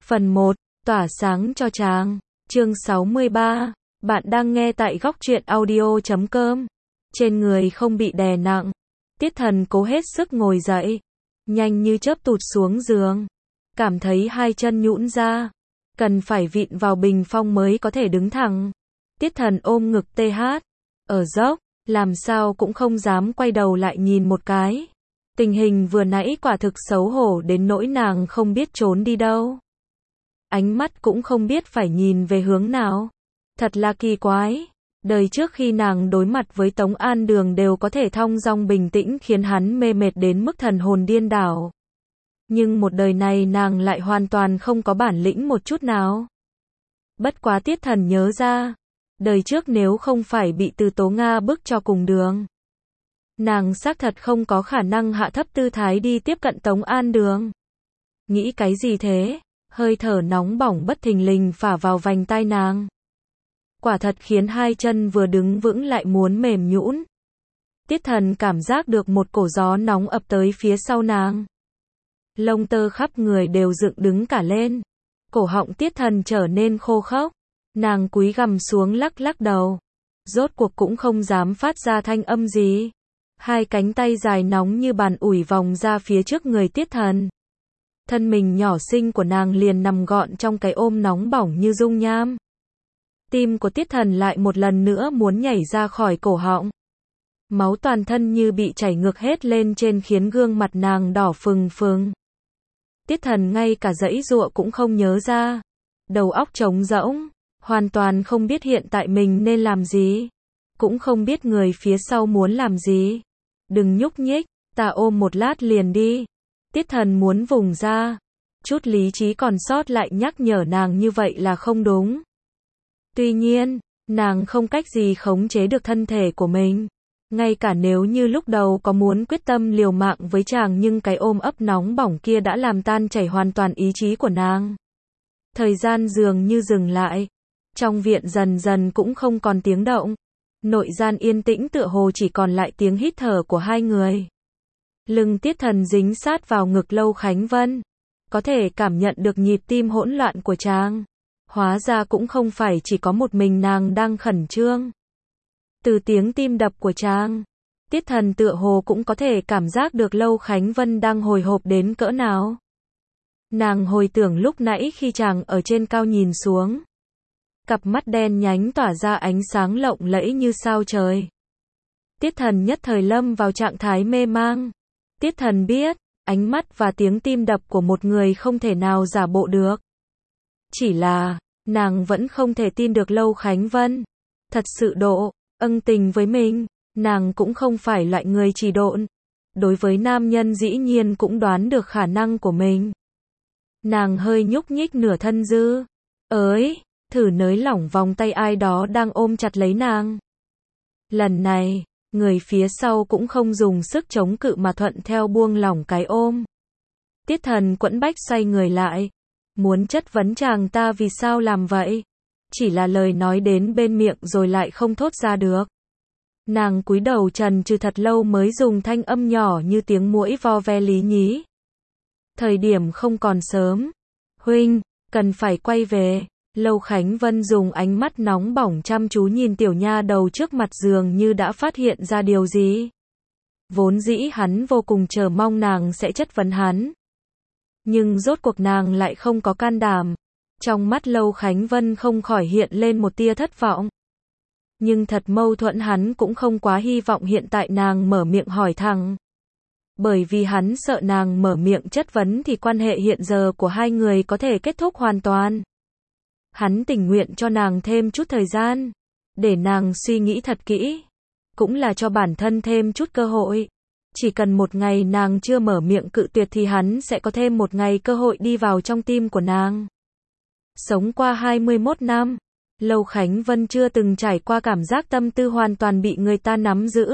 Phần 1, tỏa sáng cho chàng. Chương 63. Bạn đang nghe tại góc truyện audio.com. Trên người không bị đè nặng. Tiết Thần cố hết sức ngồi dậy, nhanh như chớp tụt xuống giường. Cảm thấy hai chân nhũn ra, cần phải vịn vào bình phong mới có thể đứng thẳng. Tiết Thần ôm ngực TH, ở dốc, làm sao cũng không dám quay đầu lại nhìn một cái. Tình hình vừa nãy quả thực xấu hổ đến nỗi nàng không biết trốn đi đâu. Ánh mắt cũng không biết phải nhìn về hướng nào. Thật là kỳ quái. Đời trước khi nàng đối mặt với Tống An Đường đều có thể thong dong bình tĩnh khiến hắn mê mệt đến mức thần hồn điên đảo. Nhưng một đời này nàng lại hoàn toàn không có bản lĩnh một chút nào. Bất quá Tiết Thần nhớ ra, đời trước nếu không phải bị Từ Tố Nga bức cho cùng đường, nàng xác thật không có khả năng hạ thấp tư thái đi tiếp cận Tống An Đường. Nghĩ cái gì thế? Hơi thở nóng bỏng bất thình lình phả vào vành tai nàng. Quả thật khiến hai chân vừa đứng vững lại muốn mềm nhũn. Tiết Thần cảm giác được một cổ gió nóng ập tới phía sau nàng. Lông tơ khắp người đều dựng đứng cả lên. Cổ họng Tiết Thần trở nên khô khốc. Nàng cúi gằm xuống lắc lắc đầu. Rốt cuộc cũng không dám phát ra thanh âm gì. Hai cánh tay dài nóng như bàn ủi vòng ra phía trước người Tiết Thần. Thân mình nhỏ xinh của nàng liền nằm gọn trong cái ôm nóng bỏng như dung nham. Tim của Tiết Thần lại một lần nữa muốn nhảy ra khỏi cổ họng. Máu toàn thân như bị chảy ngược hết lên trên khiến gương mặt nàng đỏ phừng phừng. Tiết Thần ngay cả giãy giụa cũng không nhớ ra. Đầu óc trống rỗng, hoàn toàn không biết hiện tại mình nên làm gì. Cũng không biết người phía sau muốn làm gì. Đừng nhúc nhích, ta ôm một lát liền đi. Tiết Thần muốn vùng ra. Chút lý trí còn sót lại nhắc nhở nàng như vậy là không đúng. Tuy nhiên, nàng không cách gì khống chế được thân thể của mình. Ngay cả nếu như lúc đầu có muốn quyết tâm liều mạng với chàng nhưng cái ôm ấp nóng bỏng kia đã làm tan chảy hoàn toàn ý chí của nàng. Thời gian dường như dừng lại. Trong viện dần dần cũng không còn tiếng động. Nội gian yên tĩnh tựa hồ chỉ còn lại tiếng hít thở của hai người. Lưng Tiết Thần dính sát vào ngực Lâu Khánh Vân. Có thể cảm nhận được nhịp tim hỗn loạn của chàng. Hóa ra cũng không phải chỉ có một mình nàng đang khẩn trương. Từ tiếng tim đập của chàng, Tiết Thần tựa hồ cũng có thể cảm giác được Lâu Khánh Vân đang hồi hộp đến cỡ nào. Nàng hồi tưởng lúc nãy khi chàng ở trên cao nhìn xuống. Cặp mắt đen nhánh tỏa ra ánh sáng lộng lẫy như sao trời. Tiết Thần nhất thời lâm vào trạng thái mê mang. Tiết Thần biết, ánh mắt và tiếng tim đập của một người không thể nào giả bộ được. Chỉ là, nàng vẫn không thể tin được Lâu Khánh Vân thật sự ân tình với mình. Nàng cũng không phải loại người trì độn. Đối với nam nhân dĩ nhiên cũng đoán được khả năng của mình. Nàng hơi nhúc nhích nửa thân dư. Thử nới lỏng vòng tay ai đó đang ôm chặt lấy nàng. Lần này, người phía sau cũng không dùng sức chống cự mà thuận theo buông lỏng cái ôm. Tiết Thần quẫn bách xoay người lại. Muốn chất vấn chàng ta vì sao làm vậy. Chỉ là lời nói đến bên miệng rồi lại không thốt ra được. Nàng cúi đầu trần trừ thật lâu mới dùng thanh âm nhỏ như tiếng muỗi vo ve lý nhí. Thời điểm không còn sớm. Huynh, cần phải quay về. Lâu Khánh Vân dùng ánh mắt nóng bỏng chăm chú nhìn tiểu nha đầu trước mặt dường như đã phát hiện ra điều gì. Vốn dĩ hắn vô cùng chờ mong nàng sẽ chất vấn hắn. Nhưng rốt cuộc nàng lại không có can đảm. Trong mắt Lâu Khánh Vân không khỏi hiện lên một tia thất vọng. Nhưng thật mâu thuẫn hắn cũng không quá hy vọng hiện tại nàng mở miệng hỏi thẳng. Bởi vì hắn sợ nàng mở miệng chất vấn thì quan hệ hiện giờ của hai người có thể kết thúc hoàn toàn. Hắn tình nguyện cho nàng thêm chút thời gian. Để nàng suy nghĩ thật kỹ. Cũng là cho bản thân thêm chút cơ hội. Chỉ cần một ngày nàng chưa mở miệng cự tuyệt thì hắn sẽ có thêm một ngày cơ hội đi vào trong tim của nàng. Sống qua 21 năm, Lâu Khánh Vân chưa từng trải qua cảm giác tâm tư hoàn toàn bị người ta nắm giữ.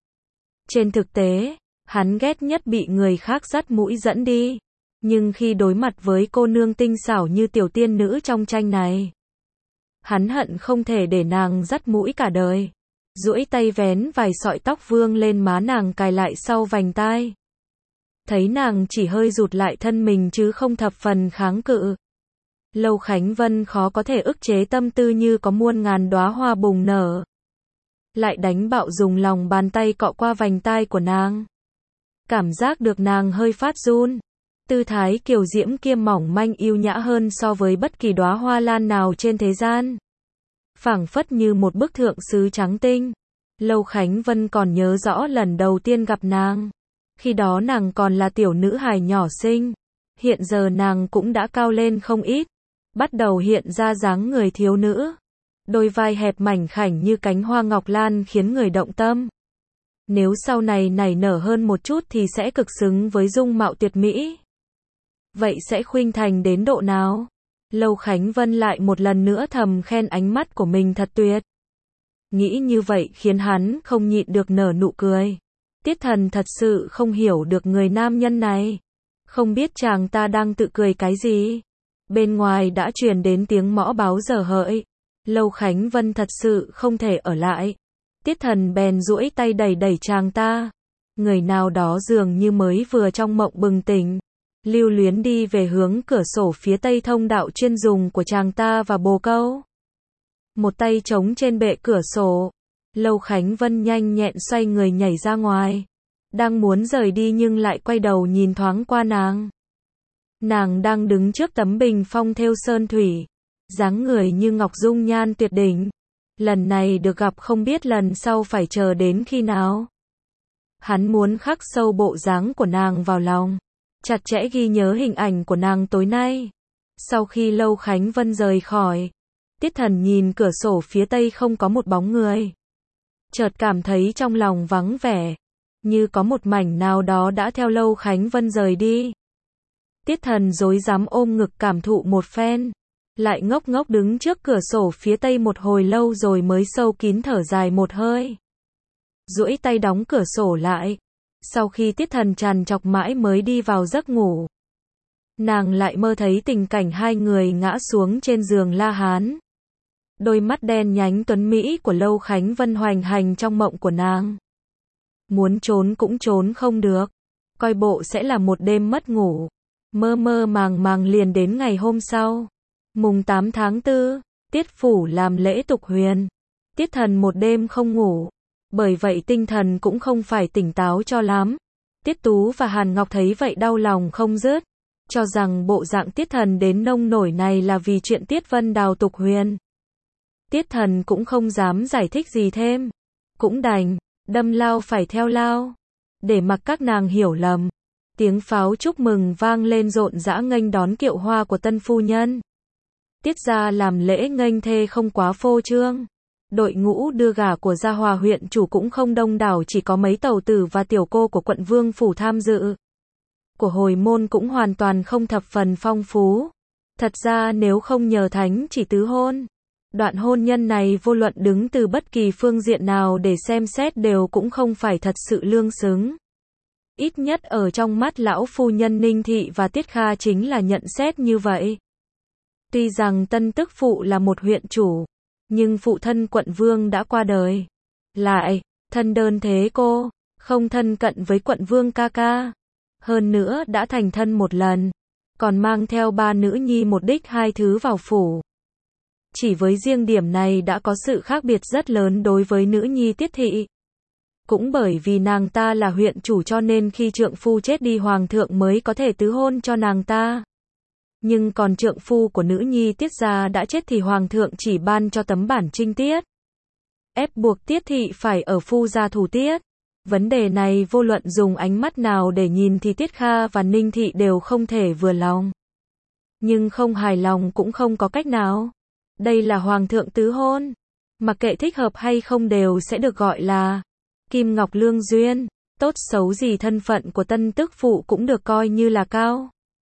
Trên thực tế, hắn ghét nhất bị người khác dắt mũi dẫn đi. Nhưng khi đối mặt với cô nương tinh xảo như tiểu tiên nữ trong tranh này, hắn hận không thể để nàng dắt mũi cả đời. Duỗi tay vén vài sợi tóc vương lên má nàng cài lại sau vành tai. Thấy nàng chỉ hơi rụt lại thân mình chứ không thập phần kháng cự. Lâu Khánh Vân khó có thể ức chế tâm tư như có muôn ngàn đóa hoa bùng nở. Lại đánh bạo dùng lòng bàn tay cọ qua vành tai của nàng. Cảm giác được nàng hơi phát run. Tư thái kiều diễm kiêm mỏng manh yêu nhã hơn so với bất kỳ đóa hoa lan nào trên thế gian. Phảng phất như một bức thượng sứ trắng tinh. Lâu Khánh Vân còn nhớ rõ lần đầu tiên gặp nàng. Khi đó nàng còn là tiểu nữ hài nhỏ xinh. Hiện giờ nàng cũng đã cao lên không ít. Bắt đầu hiện ra dáng người thiếu nữ. Đôi vai hẹp mảnh khảnh như cánh hoa ngọc lan khiến người động tâm. Nếu sau này nảy nở hơn một chút thì sẽ cực xứng với dung mạo tuyệt mỹ. Vậy sẽ khuynh thành đến độ nào? Lâu Khánh Vân lại một lần nữa thầm khen ánh mắt của mình thật tuyệt. Nghĩ như vậy khiến hắn không nhịn được nở nụ cười. Tiết Thần thật sự không hiểu được người nam nhân này. Không biết chàng ta đang tự cười cái gì. Bên ngoài đã truyền đến tiếng mõ báo giờ hợi. Lâu Khánh Vân thật sự không thể ở lại. Tiết Thần bèn duỗi tay đẩy đẩy chàng ta. Người nào đó dường như mới vừa trong mộng bừng tỉnh. Lưu luyến đi về hướng cửa sổ phía tây thông đạo chuyên dùng của chàng ta và bồ câu. Một tay trống trên bệ cửa sổ. Lâu Khánh Vân nhanh nhẹn xoay người nhảy ra ngoài. Đang muốn rời đi nhưng lại quay đầu nhìn thoáng qua nàng. Nàng đang đứng trước tấm bình phong thêu sơn thủy. Dáng người như ngọc dung nhan tuyệt đỉnh. Lần này được gặp không biết lần sau phải chờ đến khi nào. Hắn muốn khắc sâu bộ dáng của nàng vào lòng. Chặt chẽ ghi nhớ hình ảnh của nàng tối nay. Sau khi Lâu Khánh Vân rời khỏi, Tiết Thần nhìn cửa sổ phía tây không có một bóng người. Chợt cảm thấy trong lòng vắng vẻ, như có một mảnh nào đó đã theo Lâu Khánh Vân rời đi. Tiết Thần rối rắm ôm ngực cảm thụ một phen, lại ngốc ngốc đứng trước cửa sổ phía tây một hồi lâu rồi mới sâu kín thở dài một hơi. Duỗi tay đóng cửa sổ lại. Sau khi Tiết Thần trằn trọc mãi mới đi vào giấc ngủ. Nàng lại mơ thấy tình cảnh hai người ngã xuống trên giường La Hán. Đôi mắt đen nhánh tuấn mỹ của Lâu Khánh Vân hoành hành trong mộng của nàng. Muốn trốn cũng trốn không được. Coi bộ sẽ là một đêm mất ngủ. Mơ mơ màng màng liền đến ngày hôm sau. Mùng 8 tháng 4, Tiết Phủ làm lễ tục huyền. Tiết Thần một đêm không ngủ. Bởi vậy tinh thần cũng không phải tỉnh táo cho lắm. Tiết Tú và Hàn Ngọc thấy vậy đau lòng không dứt. Cho rằng bộ dạng Tiết Thần đến nông nổi này là vì chuyện Tiết Vân Đào tục huyền. Tiết Thần cũng không dám giải thích gì thêm. Cũng đành, đâm lao phải theo lao. Để mặc các nàng hiểu lầm. Tiếng pháo chúc mừng vang lên rộn rã nghênh đón kiệu hoa của tân phu nhân. Tiết gia làm lễ nghênh thê không quá phô trương. Đội ngũ đưa gả của Gia Hòa huyện chủ cũng không đông đảo, chỉ có mấy tàu tử và tiểu cô của quận Vương phủ tham dự. Của hồi môn cũng hoàn toàn không thập phần phong phú. Thật ra nếu không nhờ thánh chỉ tứ hôn, đoạn hôn nhân này vô luận đứng từ bất kỳ phương diện nào để xem xét đều cũng không phải thật sự lương xứng. Ít nhất ở trong mắt lão phu nhân Ninh Thị và Tiết Kha chính là nhận xét như vậy. Tuy rằng tân tức phụ là một huyện chủ, nhưng phụ thân quận vương đã qua đời. Lại, thân đơn thế cô, không thân cận với quận vương ca ca. Hơn nữa đã thành thân một lần, còn mang theo 3 nữ nhi một đích 2 thứ vào phủ. Chỉ với riêng điểm này đã có sự khác biệt rất lớn đối với nữ nhi Tiết Thị. Cũng bởi vì nàng ta là huyện chủ cho nên khi trượng phu chết đi hoàng thượng mới có thể tứ hôn cho nàng ta. Nhưng còn trượng phu của nữ nhi Tiết gia đã chết thì hoàng thượng chỉ ban cho tấm bản trinh tiết. Ép buộc Tiết Thị phải ở phu gia thủ tiết. Vấn đề này vô luận dùng ánh mắt nào để nhìn thì Tiết Kha và Ninh Thị đều không thể vừa lòng. Nhưng không hài lòng cũng không có cách nào. Đây là hoàng thượng tứ hôn. Mặc kệ thích hợp hay không đều sẽ được gọi là Kim Ngọc Lương Duyên. Tốt xấu gì thân phận của tân tức phụ cũng được coi như là cao.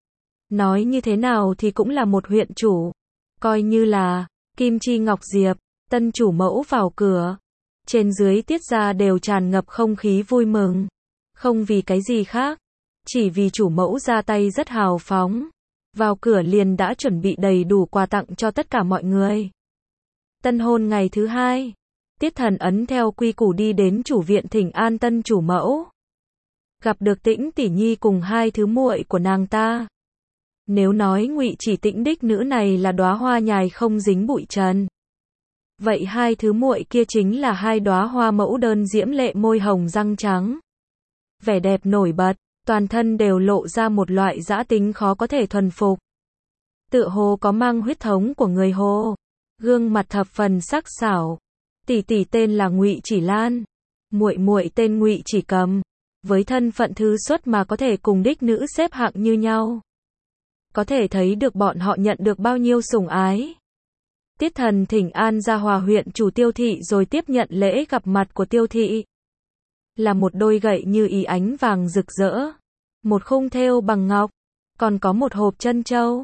Nói như thế nào thì cũng là một huyện chủ. Coi như là Kim Chi Ngọc Diệp, tân chủ mẫu vào cửa. Trên dưới Tiết gia đều tràn ngập không khí vui mừng. Không vì cái gì khác. Chỉ vì chủ mẫu ra tay rất hào phóng. Vào cửa liền đã chuẩn bị đầy đủ quà tặng cho tất cả mọi người. Tân hôn ngày thứ 2. Tiết Thần ấn theo quy củ đi đến chủ viện thỉnh an tân chủ mẫu. Gặp được Tĩnh tỷ nhi cùng 2 thứ muội của nàng ta. Nếu nói Ngụy Chỉ Tĩnh đích nữ này là đóa hoa nhài không dính bụi trần, vậy hai thứ muội kia chính là hai đóa hoa mẫu đơn diễm lệ, môi hồng răng trắng. Vẻ đẹp nổi bật, toàn thân đều lộ ra một loại dã tính khó có thể thuần phục. Tựa hồ có mang huyết thống của người Hồ, gương mặt thập phần sắc sảo. Tỷ tỷ tên là Ngụy Chỉ Lan, muội muội tên Ngụy Chỉ Cầm, với thân phận thứ xuất mà có thể cùng đích nữ xếp hạng như nhau. Có thể thấy được bọn họ nhận được bao nhiêu sủng ái. Tiết Thần thỉnh an gia Hòa huyện chủ Tiêu thị rồi tiếp nhận lễ gặp mặt của Tiêu thị. Là một đôi gậy như ý ánh vàng rực rỡ, một khung thêu bằng ngọc, còn có một hộp trân châu,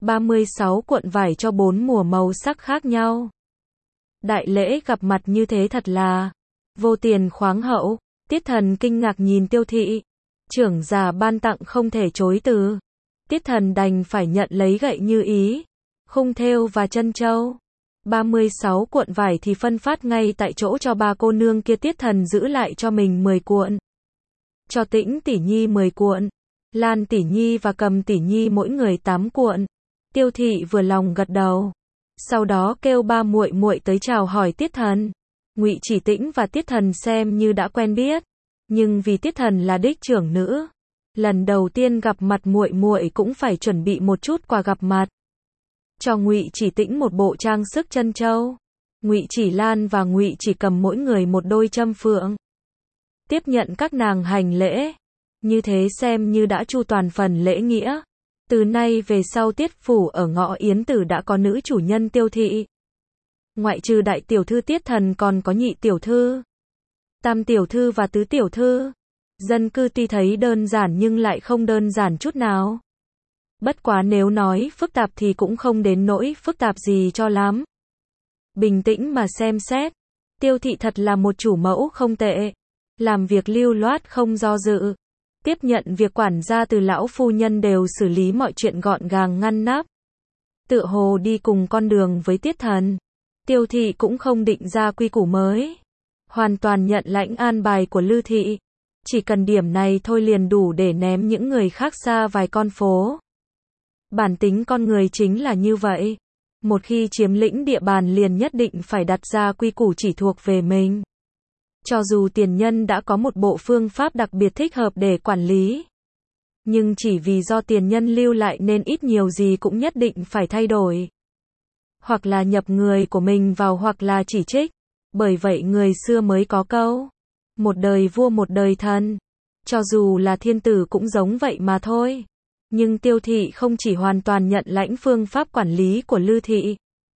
36 cuộn vải cho 4 mùa màu sắc khác nhau. Đại lễ gặp mặt như thế thật là vô tiền khoáng hậu. Tiết Thần kinh ngạc nhìn Tiêu thị, trưởng già ban tặng không thể chối từ. Tiết Thần đành phải nhận lấy gậy như ý, khung thêu và trân châu. 36 cuộn vải thì phân phát ngay tại chỗ cho ba cô nương kia. Tiết Thần giữ lại cho mình 10 cuộn, cho Tĩnh tỷ nhi 10 cuộn, Lan tỷ nhi và Cầm tỷ nhi mỗi người 8 cuộn. Tiêu thị vừa lòng gật đầu, sau đó kêu ba muội muội tới chào hỏi Tiết Thần. Ngụy Chỉ Tĩnh và Tiết Thần xem như đã quen biết, nhưng vì Tiết Thần là đích trưởng nữ, lần đầu tiên gặp mặt muội muội cũng phải chuẩn bị một chút quà gặp mặt. Cho Ngụy Chỉ Tĩnh một bộ trang sức trân châu, Ngụy Chỉ Lan và Ngụy Chỉ Cầm mỗi người một đôi trâm phượng. Tiếp nhận các nàng hành lễ, như thế xem như đã chu toàn phần lễ nghĩa. Từ nay về sau Tiết phủ ở Ngõ Yến Tử đã có nữ chủ nhân Tiêu thị. Ngoại trừ đại tiểu thư Tiết Thần còn có nhị tiểu thư, tam tiểu thư và tứ tiểu thư. Dân cư tuy thấy đơn giản nhưng lại không đơn giản chút nào. Bất quá nếu nói phức tạp thì cũng không đến nỗi phức tạp gì cho lắm. Bình tĩnh mà xem xét, Tiêu thị thật là một chủ mẫu không tệ. Làm việc lưu loát không do dự. Tiếp nhận việc quản gia từ lão phu nhân đều xử lý mọi chuyện gọn gàng ngăn nắp. Tựa hồ đi cùng con đường với Tiết Thần. Tiêu thị cũng không định ra quy củ mới, hoàn toàn nhận lãnh an bài của Lư thị. Chỉ cần điểm này thôi liền đủ để ném những người khác xa vài con phố. Bản tính con người chính là như vậy. Một khi chiếm lĩnh địa bàn liền nhất định phải đặt ra quy củ chỉ thuộc về mình. Cho dù tiền nhân đã có một bộ phương pháp đặc biệt thích hợp để quản lý, nhưng chỉ vì do tiền nhân lưu lại nên ít nhiều gì cũng nhất định phải thay đổi. Hoặc là nhập người của mình vào hoặc là chỉ trích. Bởi vậy người xưa mới có câu, một đời vua một đời thần. Cho dù là thiên tử cũng giống vậy mà thôi. Nhưng Tiêu thị không chỉ hoàn toàn nhận lãnh phương pháp quản lý của Lư thị.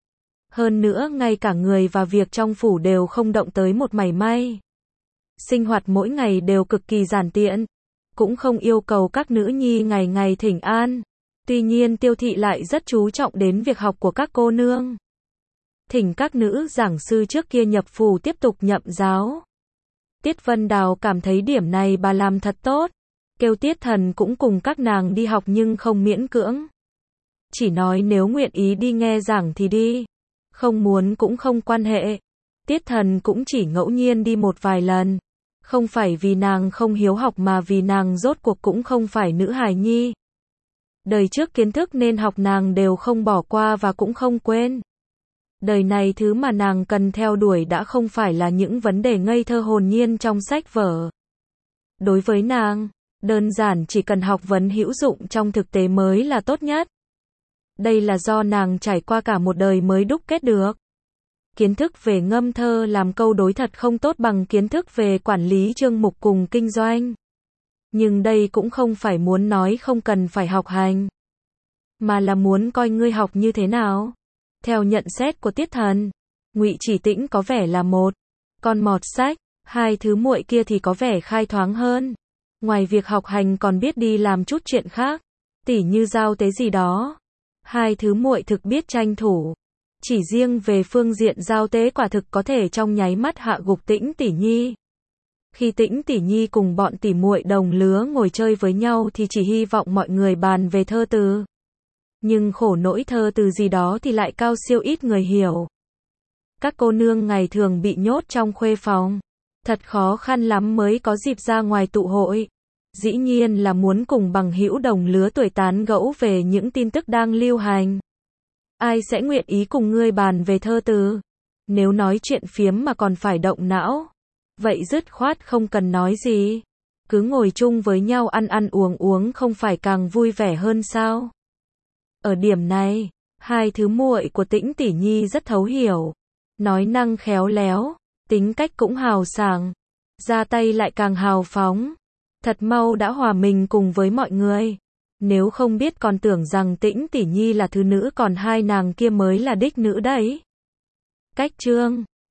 Hơn nữa ngay cả người và việc trong phủ đều không động tới một mảy may. Sinh hoạt mỗi ngày đều cực kỳ giản tiện. Cũng không yêu cầu các nữ nhi ngày ngày thỉnh an. Tuy nhiên Tiêu thị lại rất chú trọng đến việc học của các cô nương. Thỉnh các nữ giảng sư trước kia nhập phủ tiếp tục nhậm giáo. Tiết Vân Đào cảm thấy điểm này bà làm thật tốt. Kêu Tiết Thần cũng cùng các nàng đi học nhưng không miễn cưỡng. Chỉ nói nếu nguyện ý đi nghe giảng thì đi. Không muốn cũng không quan hệ. Tiết Thần cũng chỉ ngẫu nhiên đi một vài lần. Không phải vì nàng không hiếu học mà vì nàng rốt cuộc cũng không phải nữ hài nhi. Đời trước kiến thức nên học nàng đều không bỏ qua và cũng không quên. Đời này thứ mà nàng cần theo đuổi đã không phải là những vấn đề ngây thơ hồn nhiên trong sách vở. Đối với nàng, đơn giản chỉ cần học vấn hữu dụng trong thực tế mới là tốt nhất. Đây là do nàng trải qua cả một đời mới đúc kết được. Kiến thức về ngâm thơ làm câu đối thật không tốt bằng kiến thức về quản lý chương mục cùng kinh doanh. Nhưng đây cũng không phải muốn nói không cần phải học hành, mà là muốn coi ngươi học như thế nào. Theo nhận xét của Tiết Thần, Ngụy Chỉ Tĩnh có vẻ là một con mọt sách, hai thứ muội kia thì có vẻ khai thoáng hơn. Ngoài việc học hành còn biết đi làm chút chuyện khác, tỉ như giao tế gì đó. Hai thứ muội thực biết tranh thủ. Chỉ riêng về phương diện giao tế quả thực có thể trong nháy mắt hạ gục Tĩnh tỷ nhi. Khi Tĩnh tỷ nhi cùng bọn tỷ muội đồng lứa ngồi chơi với nhau thì chỉ hy vọng mọi người bàn về thơ từ. Nhưng khổ nỗi thơ từ gì đó thì lại cao siêu ít người hiểu. Các cô nương ngày thường bị nhốt trong khuê phòng, thật khó khăn lắm mới có dịp ra ngoài tụ hội. Dĩ nhiên là muốn cùng bằng hữu đồng lứa tuổi tán gẫu về những tin tức đang lưu hành. Ai sẽ nguyện ý cùng ngươi bàn về thơ từ? Nếu nói chuyện phiếm mà còn phải động não, vậy dứt khoát không cần nói gì. Cứ ngồi chung với nhau ăn ăn uống uống không phải càng vui vẻ hơn sao? Ở điểm này, hai thứ muội của Tĩnh tỷ nhi rất thấu hiểu. Nói năng khéo léo, tính cách cũng hào sảng, ra tay lại càng hào phóng. Thật mau đã hòa mình cùng với mọi người. Nếu không biết còn tưởng rằng Tĩnh tỷ nhi là thứ nữ, còn hai nàng kia mới là đích nữ đấy. Cách chương